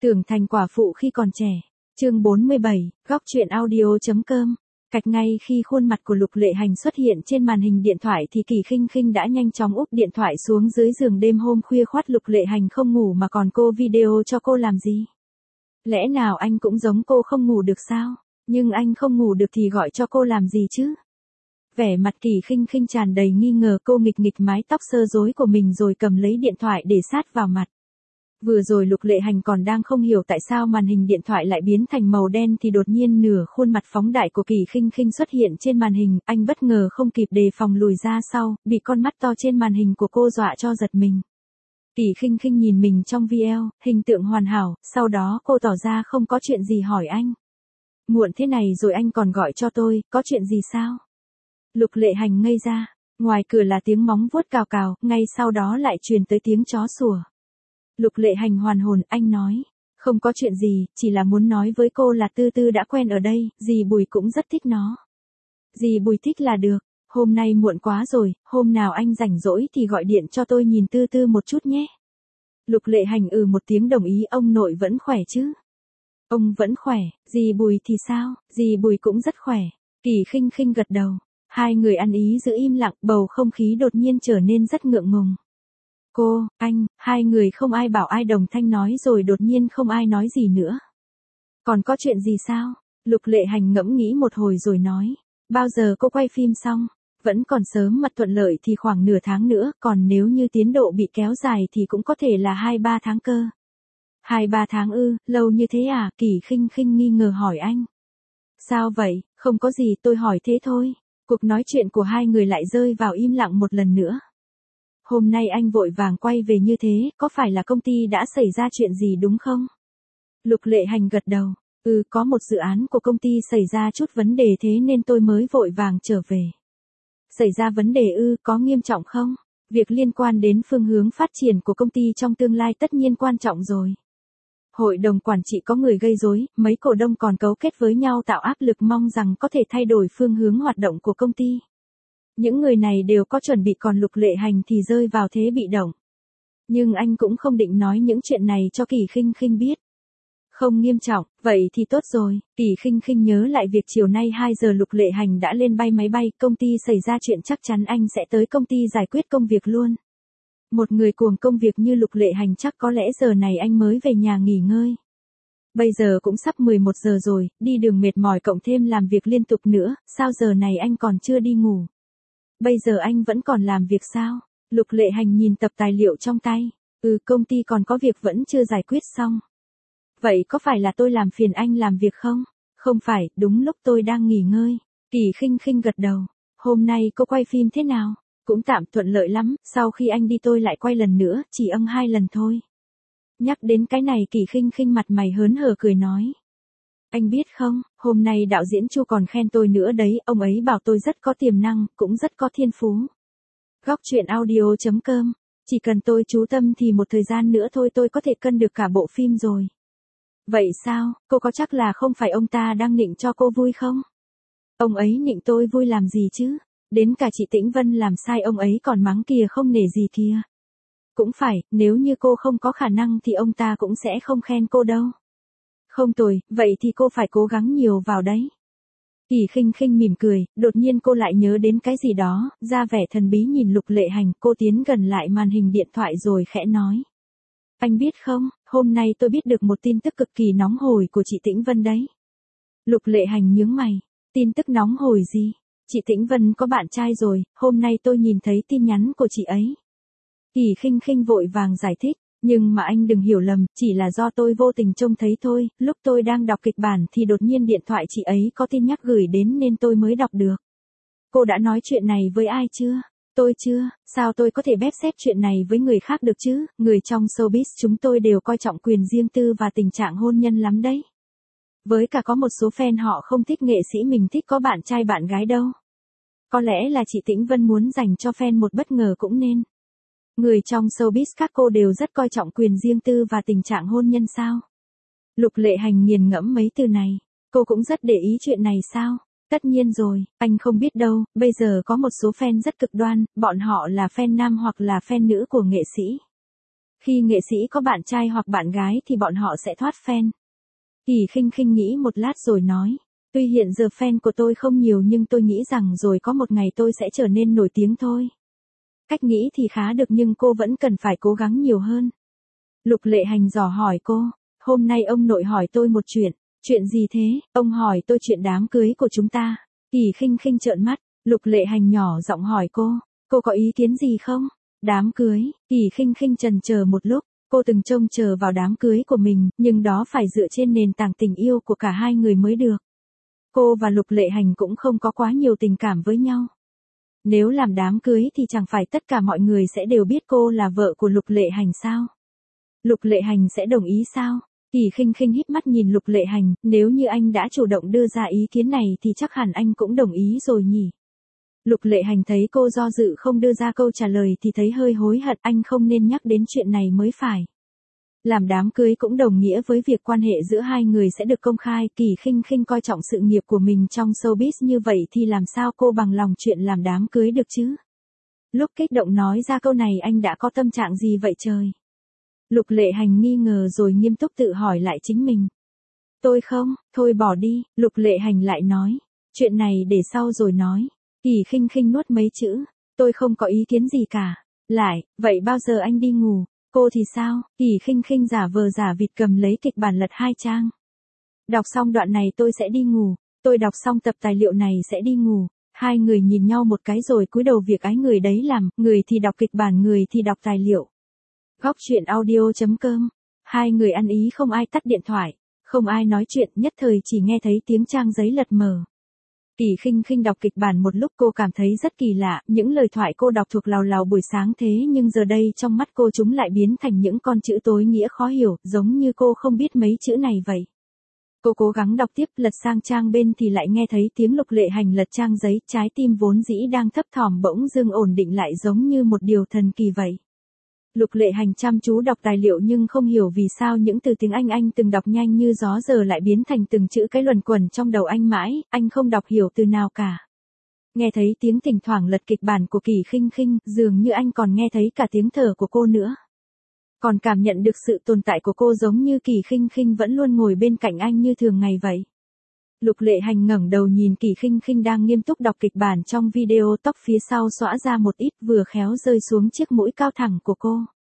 Tưởng thành quả phụ khi còn trẻ. Chương 47, góc truyện audio.com. Cạch ngay khi khuôn mặt của Lục Lệ Hành xuất hiện trên màn hình điện thoại thì Kỳ Khinh Khinh đã nhanh chóng úp điện thoại xuống dưới giường. Đêm hôm khuya khoắt Lục Lệ Hành không ngủ mà còn cô video cho cô làm gì? Lẽ nào anh cũng giống cô không ngủ được sao? Nhưng anh không ngủ được thì gọi cho cô làm gì chứ? Vẻ mặt Kỳ Khinh Khinh tràn đầy nghi ngờ. Cô nghịch nghịch mái tóc sơ rối của mình rồi cầm lấy điện thoại để sát vào mặt. Vừa rồi Lục Lệ Hành còn đang không hiểu tại sao màn hình điện thoại lại biến thành màu đen thì đột nhiên nửa khuôn mặt phóng đại của Kỳ Khinh Khinh xuất hiện trên màn hình. Anh bất ngờ không kịp đề phòng lùi ra sau, bị con mắt to trên màn hình của cô dọa cho giật mình. Kỳ Khinh Khinh nhìn mình trong video, hình tượng hoàn hảo, sau đó cô tỏ ra không có chuyện gì hỏi anh. Muộn thế này rồi anh còn gọi cho tôi, có chuyện gì sao? Lục Lệ Hành ngây ra, ngoài cửa là tiếng móng vuốt cào cào, ngay sau đó lại truyền tới tiếng chó sủa. Lục Lệ Hành hoàn hồn, anh nói, không có chuyện gì, chỉ là muốn nói với cô là Tư Tư đã quen ở đây, dì Bùi cũng rất thích nó. Dì Bùi thích là được, hôm nay muộn quá rồi, hôm nào anh rảnh rỗi thì gọi điện cho tôi nhìn Tư Tư một chút nhé. Lục Lệ Hành một tiếng đồng ý. Ông nội vẫn khỏe chứ? Ông vẫn khỏe, dì Bùi thì sao? Dì Bùi cũng rất khỏe. Kỳ Khinh Khinh gật đầu. Hai người ăn ý giữ im lặng, bầu không khí đột nhiên trở nên rất ngượng ngùng. Cô, anh, hai người không ai bảo ai đồng thanh nói rồi đột nhiên không ai nói gì nữa. Còn có chuyện gì sao? Lục Lệ Hành ngẫm nghĩ một hồi rồi nói. Bao giờ cô quay phim xong? Vẫn còn sớm mà thuận lợi thì khoảng nửa tháng nữa, còn nếu như tiến độ bị kéo dài thì cũng có thể là 2-3 tháng cơ. 2-3 tháng ư, lâu như thế à? Kỳ Khinh Khinh nghi ngờ hỏi anh. Sao vậy? Không có gì, tôi hỏi thế thôi. Cuộc nói chuyện của hai người lại rơi vào im lặng một lần nữa. Hôm nay anh vội vàng quay về như thế, có phải là công ty đã xảy ra chuyện gì đúng không? Lục Lệ Hành gật đầu. Có một dự án của công ty xảy ra chút vấn đề thế nên tôi mới vội vàng trở về. Xảy ra vấn đề có nghiêm trọng không? Việc liên quan đến phương hướng phát triển của công ty trong tương lai tất nhiên quan trọng rồi. Hội đồng quản trị có người gây rối, mấy cổ đông còn cấu kết với nhau tạo áp lực mong rằng có thể thay đổi phương hướng hoạt động của công ty. Những người này đều có chuẩn bị còn Lục Lệ Hành thì rơi vào thế bị động. Nhưng anh cũng không định nói những chuyện này cho Kỳ Khinh Khinh biết. Không nghiêm trọng, vậy thì tốt rồi. Kỳ Khinh Khinh nhớ lại việc chiều nay 2 giờ Lục Lệ Hành đã lên bay máy bay, công ty xảy ra chuyện chắc chắn anh sẽ tới công ty giải quyết công việc luôn. Một người cuồng công việc như Lục Lệ Hành chắc có lẽ giờ này anh mới về nhà nghỉ ngơi. Bây giờ cũng sắp 11 giờ rồi, đi đường mệt mỏi cộng thêm làm việc liên tục nữa, sao giờ này anh còn chưa đi ngủ? Bây giờ anh vẫn còn làm việc sao? Lục Lệ Hành nhìn tập tài liệu trong tay. Công ty còn có việc vẫn chưa giải quyết xong. Vậy có phải là tôi làm phiền anh làm việc không? Không phải, đúng lúc tôi đang nghỉ ngơi. Kỳ Khinh Khinh gật đầu. Hôm nay cô quay phim thế nào? Cũng tạm thuận lợi lắm, sau khi anh đi tôi lại quay lần nữa, chỉ 2 lần thôi. Nhắc đến cái này Kỳ Khinh Khinh mặt mày hớn hở cười nói. Anh biết không, hôm nay đạo diễn Chu còn khen tôi nữa đấy, ông ấy bảo tôi rất có tiềm năng, cũng rất có thiên phú. Góc truyện audio.com. Chỉ cần tôi chú tâm thì một thời gian nữa thôi tôi có thể cân được cả bộ phim rồi. Vậy sao, cô có chắc là không phải ông ta đang nịnh cho cô vui không? Ông ấy nịnh tôi vui làm gì chứ? Đến cả chị Tĩnh Vân làm sai ông ấy còn mắng kìa không nể gì kìa. Cũng phải, nếu như cô không có khả năng thì ông ta cũng sẽ không khen cô đâu. Không tồi, vậy thì cô phải cố gắng nhiều vào đấy. Kỳ Khinh Khinh mỉm cười, đột nhiên cô lại nhớ đến cái gì đó, ra vẻ thần bí nhìn Lục Lệ Hành, cô tiến gần lại màn hình điện thoại rồi khẽ nói. Anh biết không, hôm nay tôi biết được một tin tức cực kỳ nóng hổi của chị Tĩnh Vân đấy. Lục Lệ Hành nhướng mày, tin tức nóng hổi gì? Chị Tĩnh Vân có bạn trai rồi, hôm nay tôi nhìn thấy tin nhắn của chị ấy. Kỳ Khinh Khinh vội vàng giải thích, nhưng mà anh đừng hiểu lầm, chỉ là do tôi vô tình trông thấy thôi, lúc tôi đang đọc kịch bản thì đột nhiên điện thoại chị ấy có tin nhắc gửi đến nên tôi mới đọc được. Cô đã nói chuyện này với ai chưa? Tôi chưa, sao tôi có thể bép xếp chuyện này với người khác được chứ, người trong showbiz chúng tôi đều coi trọng quyền riêng tư và tình trạng hôn nhân lắm đấy. Với cả có một số fan họ không thích nghệ sĩ mình thích có bạn trai bạn gái đâu. Có lẽ là chị Tĩnh Vân muốn dành cho fan một bất ngờ cũng nên. Người trong showbiz các cô đều rất coi trọng quyền riêng tư và tình trạng hôn nhân sao? Lục Lệ Hành nghiền ngẫm mấy từ này. Cô cũng rất để ý chuyện này sao? Tất nhiên rồi, anh không biết đâu, bây giờ có một số fan rất cực đoan, bọn họ là fan nam hoặc là fan nữ của nghệ sĩ. Khi nghệ sĩ có bạn trai hoặc bạn gái thì bọn họ sẽ thoát fan. Kỳ Khinh Khinh nghĩ một lát rồi nói. Tuy hiện giờ fan của tôi không nhiều nhưng tôi nghĩ rằng rồi có một ngày tôi sẽ trở nên nổi tiếng thôi. Cách nghĩ thì khá được nhưng cô vẫn cần phải cố gắng nhiều hơn. Lục Lệ Hành dò hỏi cô. Hôm nay ông nội hỏi tôi một chuyện. Chuyện gì thế? Ông hỏi tôi chuyện đám cưới của chúng ta. Kỳ Khinh Khinh trợn mắt. Lục Lệ Hành nhỏ giọng hỏi cô. Cô có ý kiến gì không? Đám cưới. Kỳ Khinh Khinh chần chờ một lúc. Cô từng trông chờ vào đám cưới của mình, nhưng đó phải dựa trên nền tảng tình yêu của cả hai người mới được. Cô và Lục Lệ Hành cũng không có quá nhiều tình cảm với nhau. Nếu làm đám cưới thì chẳng phải tất cả mọi người sẽ đều biết cô là vợ của Lục Lệ Hành sao? Lục Lệ Hành sẽ đồng ý sao? Kỳ Khinh Khinh híp mắt nhìn Lục Lệ Hành, nếu như anh đã chủ động đưa ra ý kiến này thì chắc hẳn anh cũng đồng ý rồi nhỉ? Lục Lệ Hành thấy cô do dự không đưa ra câu trả lời thì thấy hơi hối hận, anh không nên nhắc đến chuyện này mới phải. Làm đám cưới cũng đồng nghĩa với việc quan hệ giữa hai người sẽ được công khai. Kỳ Khinh Khinh coi trọng sự nghiệp của mình trong showbiz như vậy thì làm sao cô bằng lòng chuyện làm đám cưới được chứ? Lúc kích động nói ra câu này anh đã có tâm trạng gì vậy trời? Lục Lệ Hành nghi ngờ rồi nghiêm túc tự hỏi lại chính mình. Tôi không, thôi bỏ đi, Lục Lệ Hành lại nói. Chuyện này để sau rồi nói. Kỳ Khinh Khinh nuốt mấy chữ. Tôi không có ý kiến gì cả. Lại, vậy bao giờ anh đi ngủ? Cô thì sao? Kỳ Khinh Khinh giả vờ giả vịt cầm lấy kịch bản lật 2 trang. Đọc xong đoạn này tôi sẽ đi ngủ. Tôi đọc xong tập tài liệu này sẽ đi ngủ. Hai người nhìn nhau một cái rồi cúi đầu việc ái người đấy làm, người thì đọc kịch bản người thì đọc tài liệu. Góc truyện audio.com. Hai người ăn ý không ai tắt điện thoại, không ai nói chuyện, nhất thời chỉ nghe thấy tiếng trang giấy lật mờ. Kỳ Khinh Khinh đọc kịch bản một lúc cô cảm thấy rất kỳ lạ, những lời thoại cô đọc thuộc lào lào buổi sáng thế nhưng giờ đây trong mắt cô chúng lại biến thành những con chữ tối nghĩa khó hiểu, giống như cô không biết mấy chữ này vậy. Cô cố gắng đọc tiếp, lật sang trang bên thì lại nghe thấy tiếng Lục Lệ Hành lật trang giấy, trái tim vốn dĩ đang thấp thỏm bỗng dưng ổn định lại giống như một điều thần kỳ vậy. Lục Lệ Hành chăm chú đọc tài liệu nhưng không hiểu vì sao những từ tiếng anh từng đọc nhanh như gió giờ lại biến thành từng chữ cái luẩn quẩn trong đầu anh mãi, anh không đọc hiểu từ nào cả. Nghe thấy tiếng thỉnh thoảng lật kịch bản của Kỳ Khinh Khinh, dường như anh còn nghe thấy cả tiếng thở của cô nữa. Còn cảm nhận được sự tồn tại của cô giống như Kỳ Khinh Khinh vẫn luôn ngồi bên cạnh anh như thường ngày vậy. Lục Lệ Hành ngẩng đầu nhìn Kỳ Khinh Khinh đang nghiêm túc đọc kịch bản trong video, tóc phía sau xõa ra một ít vừa khéo rơi xuống chiếc mũi cao thẳng của cô.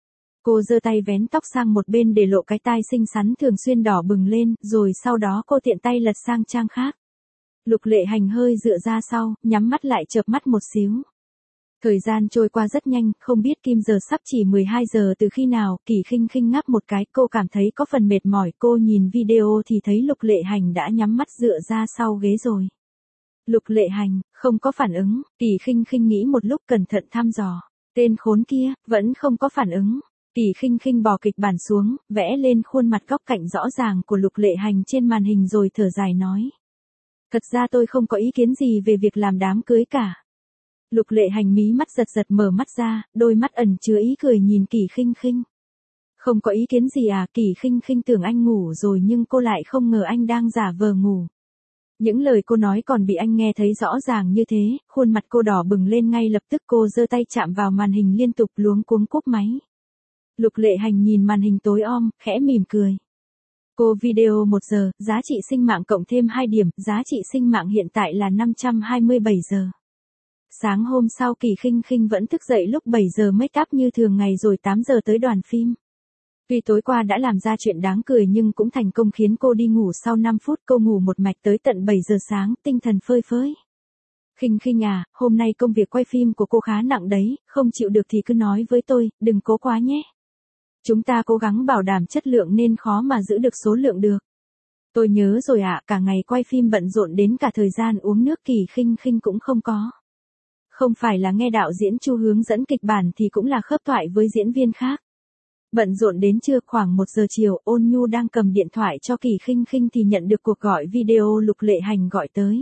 Cô giơ tay vén tóc sang một bên để lộ cái tai xinh xắn thường xuyên đỏ bừng lên, rồi sau đó cô tiện tay lật sang trang khác. Lục Lệ Hành hơi dựa ra sau, nhắm mắt lại chợp mắt một xíu. Thời gian trôi qua rất nhanh, không biết kim giờ sắp chỉ 12 giờ từ khi nào. Kỳ Khinh Khinh ngáp một cái, cô cảm thấy có phần mệt mỏi, cô nhìn video thì thấy Lục Lệ Hành đã nhắm mắt dựa ra sau ghế rồi. Lục Lệ Hành, không có phản ứng. Kỳ Khinh Khinh nghĩ một lúc cẩn thận thăm dò. Tên khốn kia, vẫn không có phản ứng. Kỳ Khinh Khinh bỏ kịch bản xuống, vẽ lên khuôn mặt góc cạnh rõ ràng của Lục Lệ Hành trên màn hình rồi thở dài nói. Thật ra tôi không có ý kiến gì về việc làm đám cưới cả. Lục Lệ Hành mí mắt giật giật mở mắt ra, đôi mắt ẩn chứa ý cười nhìn Kỳ Khinh Khinh. Không có ý kiến gì à? Kỳ Khinh Khinh tưởng anh ngủ rồi nhưng cô lại không ngờ anh đang giả vờ ngủ. Những lời cô nói còn bị anh nghe thấy rõ ràng như thế, khuôn mặt cô đỏ bừng lên ngay lập tức, cô giơ tay chạm vào màn hình liên tục luống cuống cúp máy. Lục Lệ Hành nhìn màn hình tối om, khẽ mỉm cười. Cô video 1 giờ, giá trị sinh mạng cộng thêm 2 điểm, giá trị sinh mạng hiện tại là 527 giờ. Sáng hôm sau Kỳ Khinh Khinh vẫn thức dậy lúc 7 giờ make up như thường ngày rồi 8 giờ tới đoàn phim. Tuy tối qua đã làm ra chuyện đáng cười nhưng cũng thành công khiến cô đi ngủ sau 5 phút, cô ngủ một mạch tới tận 7 giờ sáng, tinh thần phơi phới. Khinh Khinh à, hôm nay công việc quay phim của cô khá nặng đấy, không chịu được thì cứ nói với tôi, đừng cố quá nhé. Chúng ta cố gắng bảo đảm chất lượng nên khó mà giữ được số lượng được. Tôi nhớ rồi ạ, cả ngày quay phim bận rộn đến cả thời gian uống nước Kỳ Khinh Khinh cũng không có. Không phải là nghe đạo diễn Chu hướng dẫn kịch bản thì cũng là khớp thoại với diễn viên khác. Bận rộn đến trưa khoảng 1 giờ chiều, Ôn Nhu đang cầm điện thoại cho Kỳ Khinh Khinh thì nhận được cuộc gọi video Lục Lệ Hành gọi tới.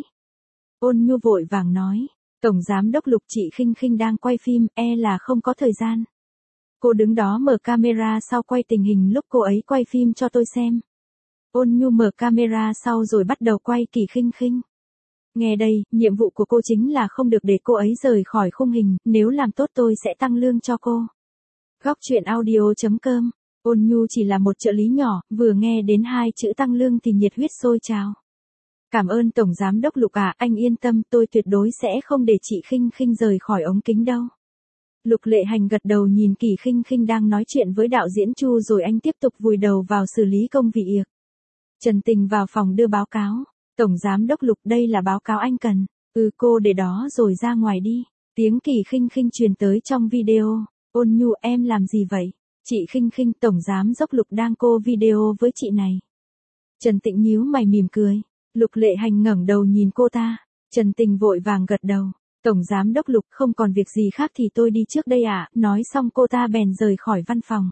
Ôn Nhu vội vàng nói, Tổng Giám đốc Lục, chị Khinh Khinh đang quay phim, là không có thời gian. Cô đứng đó mở camera sau quay tình hình lúc cô ấy quay phim cho tôi xem. Ôn Nhu mở camera sau rồi bắt đầu quay Kỳ Khinh Khinh. Nghe đây, nhiệm vụ của cô chính là không được để cô ấy rời khỏi khung hình, nếu làm tốt tôi sẽ tăng lương cho cô. Góc chuyện audio.com. Ôn Nhu chỉ là một trợ lý nhỏ, vừa nghe đến hai chữ tăng lương thì nhiệt huyết sôi trào. Cảm ơn Tổng Giám đốc Lục ạ, anh yên tâm, tôi tuyệt đối sẽ không để chị Khinh Khinh rời khỏi ống kính đâu. Lục Lệ Hành gật đầu nhìn Kỳ Khinh Khinh đang nói chuyện với đạo diễn Chu rồi anh tiếp tục vùi đầu vào xử lý công việc. Trần Tình vào phòng đưa báo cáo. Tổng Giám đốc Lục, đây là báo cáo anh cần. Cô để đó rồi ra ngoài đi. Tiếng Kỳ Khinh Khinh truyền tới trong video. Ôn Nhu, em làm gì vậy? Chị Khinh Khinh, Tổng Giám đốc Lục đang cô video với chị này. Trần Tịnh nhíu mày mỉm cười. Lục Lệ Hành ngẩng đầu nhìn cô ta. Trần Tình vội vàng gật đầu. Tổng Giám đốc Lục, không còn việc gì khác thì tôi đi trước đây ạ. Nói xong cô ta bèn rời khỏi văn phòng.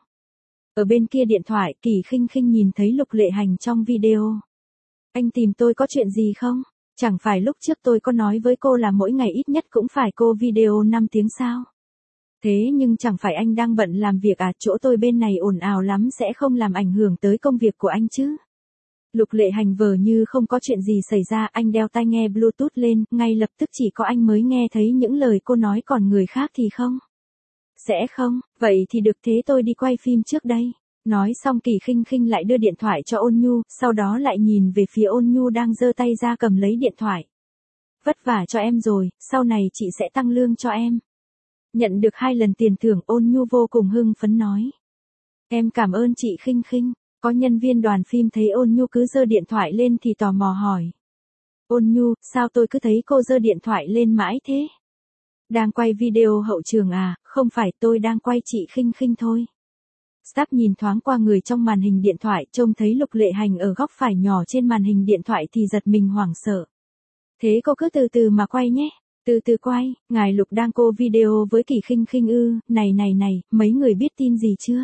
Ở bên kia điện thoại, Kỳ Khinh Khinh nhìn thấy Lục Lệ Hành trong video. Anh tìm tôi có chuyện gì không? Chẳng phải lúc trước tôi có nói với cô là mỗi ngày ít nhất cũng phải cô video 5 tiếng sao? Thế nhưng chẳng phải anh đang bận làm việc à, chỗ tôi bên này ồn ào lắm, sẽ không làm ảnh hưởng tới công việc của anh chứ? Lục Lệ Hành vờ như không có chuyện gì xảy ra, anh đeo tai nghe Bluetooth lên, ngay lập tức chỉ có anh mới nghe thấy những lời cô nói, còn người khác thì không. Sẽ không, vậy thì được, thế tôi đi quay phim trước đây. Nói xong Kỳ Khinh Khinh lại đưa điện thoại cho Ôn Nhu, sau đó lại nhìn về phía Ôn Nhu đang giơ tay ra cầm lấy điện thoại. Vất vả cho em rồi, sau này chị sẽ tăng lương cho em. Nhận được 2 lần tiền thưởng, Ôn Nhu vô cùng hưng phấn nói. Em cảm ơn chị Khinh Khinh. Có nhân viên đoàn phim thấy Ôn Nhu cứ giơ điện thoại lên thì tò mò hỏi. Ôn Nhu, sao tôi cứ thấy cô giơ điện thoại lên mãi thế? Đang quay video hậu trường à? Không phải, tôi đang quay chị Khinh Khinh thôi. Staff nhìn thoáng qua người trong màn hình điện thoại, trông thấy Lục Lệ Hành ở góc phải nhỏ trên màn hình điện thoại thì giật mình hoảng sợ. Thế cô cứ từ từ mà quay nhé. Từ từ quay, ngài Lục đang cô video với Kỳ Khinh Khinh ư? Này, mấy người biết tin gì chưa?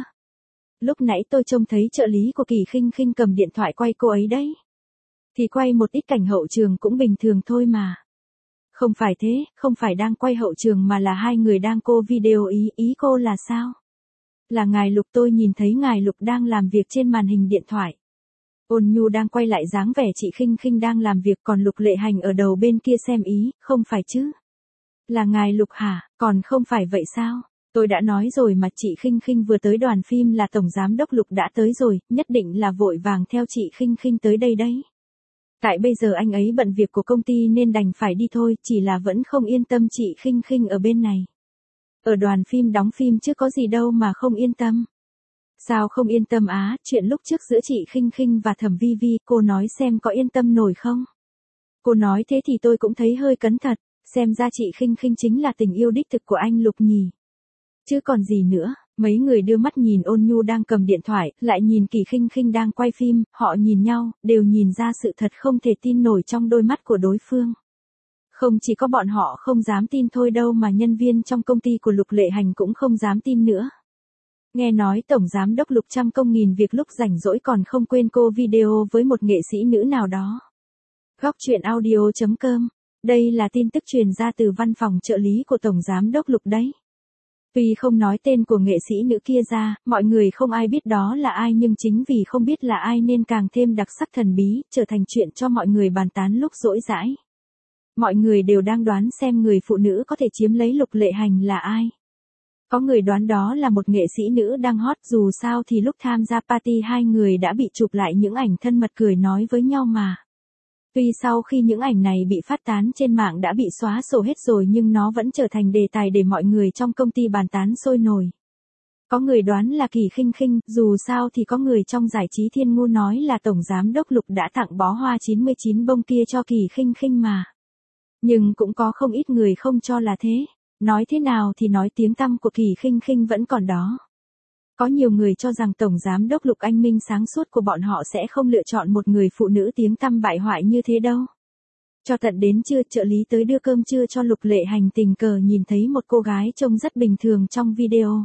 Lúc nãy tôi trông thấy trợ lý của Kỳ Khinh Khinh cầm điện thoại quay cô ấy đấy. Thì quay một ít cảnh hậu trường cũng bình thường thôi mà. Không phải thế, không phải đang quay hậu trường mà là hai người đang cô video, ý cô là sao? Là ngài Lục, tôi nhìn thấy ngài Lục đang làm việc trên màn hình điện thoại. Ôn Nhu đang quay lại dáng vẻ chị Khinh Khinh đang làm việc, còn Lục Lệ Hành ở đầu bên kia xem ý, không phải chứ? Là ngài Lục hả? Còn không phải vậy sao? Tôi đã nói rồi mà, chị Khinh Khinh vừa tới đoàn phim là Tổng Giám đốc Lục đã tới rồi, nhất định là vội vàng theo chị Khinh Khinh tới đây đấy. Tại bây giờ anh ấy bận việc của công ty nên đành phải đi thôi, chỉ là vẫn không yên tâm chị Khinh Khinh ở bên này. Ở đoàn phim đóng phim chứ có gì đâu mà không yên tâm. Sao không yên tâm á? Chuyện lúc trước giữa chị Khinh Khinh và Thẩm Vi Vi, cô nói xem có yên tâm nổi không? Cô nói thế thì tôi cũng thấy hơi cấn thật, xem ra chị Khinh Khinh chính là tình yêu đích thực của anh Lục nhỉ. Chứ còn gì nữa. Mấy người đưa mắt nhìn Ôn Nhu đang cầm điện thoại, lại nhìn Kỳ Khinh Khinh đang quay phim, họ nhìn nhau, đều nhìn ra sự thật không thể tin nổi trong đôi mắt của đối phương. Không chỉ có bọn họ không dám tin thôi đâu mà nhân viên trong công ty của Lục Lệ Hành cũng không dám tin nữa. Nghe nói Tổng Giám đốc Lục trăm công nghìn việc lúc rảnh rỗi còn không quên cô video với một nghệ sĩ nữ nào đó. Góc chuyện audio.com. Đây là tin tức truyền ra từ văn phòng trợ lý của Tổng Giám đốc Lục đấy. Tuy không nói tên của nghệ sĩ nữ kia ra, mọi người không ai biết đó là ai, nhưng chính vì không biết là ai nên càng thêm đặc sắc thần bí, trở thành chuyện cho mọi người bàn tán lúc rỗi rãi. Mọi người đều đang đoán xem người phụ nữ có thể chiếm lấy Lục Lệ Hành là ai. Có người đoán đó là một nghệ sĩ nữ đang hot, dù sao thì lúc tham gia party hai người đã bị chụp lại những ảnh thân mật cười nói với nhau mà. Tuy sau khi những ảnh này bị phát tán trên mạng đã bị xóa sổ hết rồi, nhưng nó vẫn trở thành đề tài để mọi người trong công ty bàn tán sôi nổi. Có người đoán là Kỳ Khinh Khinh, dù sao thì có người trong giải trí thiên ngu nói là Tổng Giám đốc Lục đã tặng bó hoa 99 bông kia cho Kỳ Khinh Khinh mà. Nhưng cũng có không ít người không cho là thế. Nói thế nào thì nói, tiếng tăm của Kỳ Khinh Khinh vẫn còn đó. Có nhiều người cho rằng Tổng Giám đốc Lục anh minh sáng suốt của bọn họ sẽ không lựa chọn một người phụ nữ tiếng tăm bại hoại như thế đâu. Cho tận đến trưa, trợ lý tới đưa cơm trưa cho Lục Lệ Hành tình cờ nhìn thấy một cô gái trông rất bình thường trong video.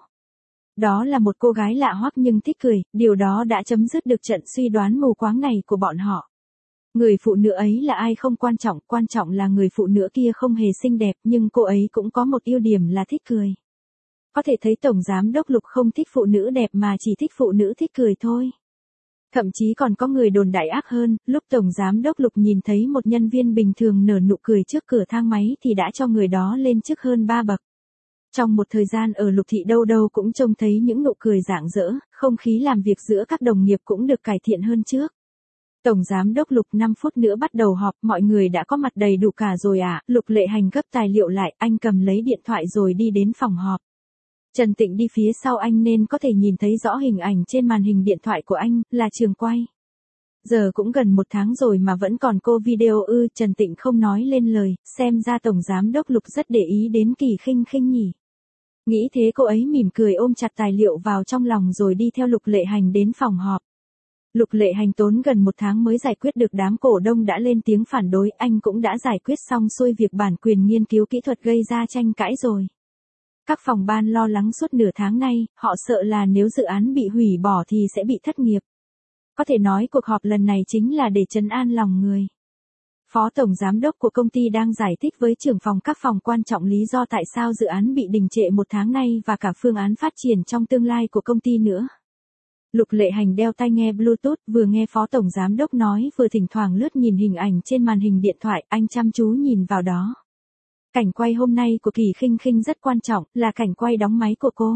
Đó là một cô gái lạ hoắc nhưng thích cười, điều đó đã chấm dứt được trận suy đoán mù quáng này của bọn họ. Người phụ nữ ấy là ai không quan trọng là người phụ nữ kia không hề xinh đẹp, nhưng cô ấy cũng có một ưu điểm là thích cười. Có thể thấy Tổng Giám đốc Lục không thích phụ nữ đẹp mà chỉ thích phụ nữ thích cười thôi. Thậm chí còn có người đồn đại ác hơn, lúc Tổng Giám đốc Lục nhìn thấy một nhân viên bình thường nở nụ cười trước cửa thang máy thì đã cho người đó lên chức hơn 3 bậc. Trong một thời gian ở Lục Thị đâu đâu cũng trông thấy những nụ cười rạng rỡ, không khí làm việc giữa các đồng nghiệp cũng được cải thiện hơn trước. Tổng Giám đốc Lục 5 phút nữa bắt đầu họp, mọi người đã có mặt đầy đủ cả rồi à, Lục Lệ Hành gấp tài liệu lại, anh cầm lấy điện thoại rồi đi đến phòng họp. Trần Tịnh đi phía sau anh nên có thể nhìn thấy rõ hình ảnh trên màn hình điện thoại của anh, là trường quay. Giờ cũng gần 1 tháng rồi mà vẫn còn cô video ư, Trần Tịnh không nói lên lời, xem ra Tổng Giám đốc Lục rất để ý đến Kỳ Khinh Khinh nhỉ. Nghĩ thế cô ấy mỉm cười ôm chặt tài liệu vào trong lòng rồi đi theo Lục Lệ Hành đến phòng họp. Lục Lệ Hành tốn gần 1 tháng mới giải quyết được đám cổ đông đã lên tiếng phản đối, anh cũng đã giải quyết xong xuôi việc bản quyền nghiên cứu kỹ thuật gây ra tranh cãi rồi. Các phòng ban lo lắng suốt nửa tháng nay, họ sợ là nếu dự án bị hủy bỏ thì sẽ bị thất nghiệp. Có thể nói cuộc họp lần này chính là để trấn an lòng người. Phó Tổng Giám đốc của công ty đang giải thích với trưởng phòng các phòng quan trọng lý do tại sao dự án bị đình trệ 1 tháng nay và cả phương án phát triển trong tương lai của công ty nữa. Lục Lệ Hành đeo tai nghe Bluetooth, vừa nghe Phó Tổng Giám đốc nói vừa thỉnh thoảng lướt nhìn hình ảnh trên màn hình điện thoại, anh chăm chú nhìn vào đó. Cảnh quay hôm nay của Kỳ Khinh Khinh rất quan trọng, là cảnh quay đóng máy của cô.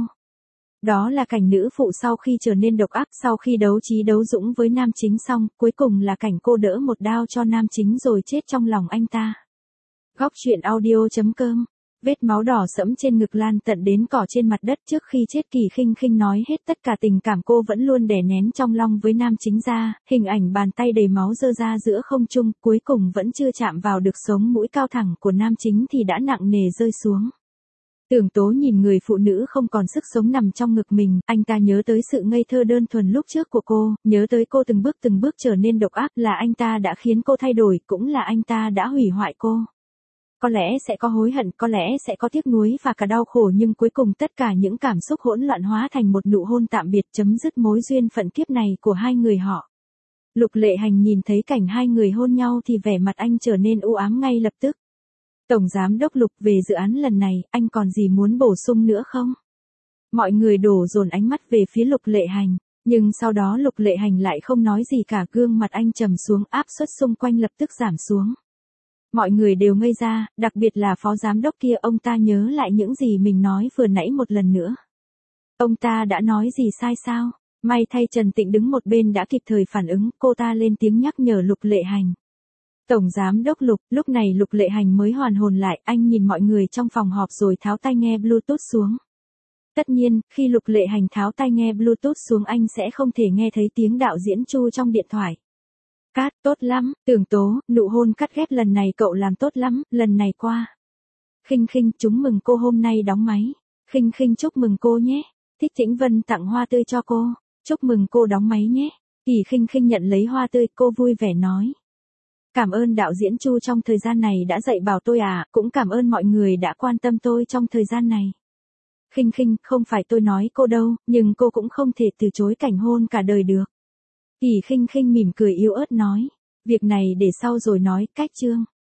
Đó là cảnh nữ phụ sau khi trở nên độc ác, sau khi đấu trí đấu dũng với nam chính xong, cuối cùng là cảnh cô đỡ một đao cho nam chính rồi chết trong lòng anh ta. Góc truyện audio.com. Vết máu đỏ sẫm trên ngực lan tận đến cỏ trên mặt đất, trước khi chết Kỳ Khinh Khinh nói hết tất cả tình cảm cô vẫn luôn đè nén trong lòng với nam chính ra, hình ảnh bàn tay đầy máu giơ ra giữa không trung, cuối cùng vẫn chưa chạm vào được sống mũi cao thẳng của nam chính thì đã nặng nề rơi xuống. Tưởng Tố nhìn người phụ nữ không còn sức sống nằm trong ngực mình, anh ta nhớ tới sự ngây thơ đơn thuần lúc trước của cô, nhớ tới cô từng bước trở nên độc ác, là anh ta đã khiến cô thay đổi, cũng là anh ta đã hủy hoại cô. Có lẽ sẽ có hối hận, có lẽ sẽ có tiếc nuối và cả đau khổ, nhưng cuối cùng tất cả những cảm xúc hỗn loạn hóa thành một nụ hôn tạm biệt, chấm dứt mối duyên phận kiếp này của hai người họ. Lục Lệ Hành nhìn thấy cảnh hai người hôn nhau thì vẻ mặt anh trở nên u ám ngay lập tức. Tổng Giám đốc Lục, về dự án lần này, anh còn gì muốn bổ sung nữa không? Mọi người đổ dồn ánh mắt về phía Lục Lệ Hành, nhưng sau đó Lục Lệ Hành lại không nói gì cả, gương mặt anh trầm xuống, áp suất xung quanh lập tức giảm xuống. Mọi người đều ngây ra, đặc biệt là phó giám đốc kia, ông ta nhớ lại những gì mình nói vừa nãy một lần nữa. Ông ta đã nói gì sai sao? May thay Trần Tịnh đứng một bên đã kịp thời phản ứng, cô ta lên tiếng nhắc nhở Lục Lệ Hành. Tổng Giám đốc Lục, lúc này Lục Lệ Hành mới hoàn hồn lại, anh nhìn mọi người trong phòng họp rồi tháo tai nghe Bluetooth xuống. Tất nhiên, khi Lục Lệ Hành tháo tai nghe Bluetooth xuống anh sẽ không thể nghe thấy tiếng đạo diễn Chu trong điện thoại. Cát, tốt lắm, Tưởng Tố, nụ hôn cắt ghép lần này cậu làm tốt lắm, lần này qua. Khinh Khinh, chúng mừng cô hôm nay đóng máy. Khinh Khinh chúc mừng cô nhé. Thích Tĩnh Vân tặng hoa tươi cho cô. Chúc mừng cô đóng máy nhé. Kỳ Khinh Khinh nhận lấy hoa tươi, cô vui vẻ nói. Cảm ơn đạo diễn Chu trong thời gian này đã dạy bảo tôi à, cũng cảm ơn mọi người đã quan tâm tôi trong thời gian này. Khinh Khinh, không phải tôi nói cô đâu, nhưng cô cũng không thể từ chối cảnh hôn cả đời được. Kỳ Khinh Khinh mỉm cười yếu ớt nói, việc này để sau rồi nói, cách chương.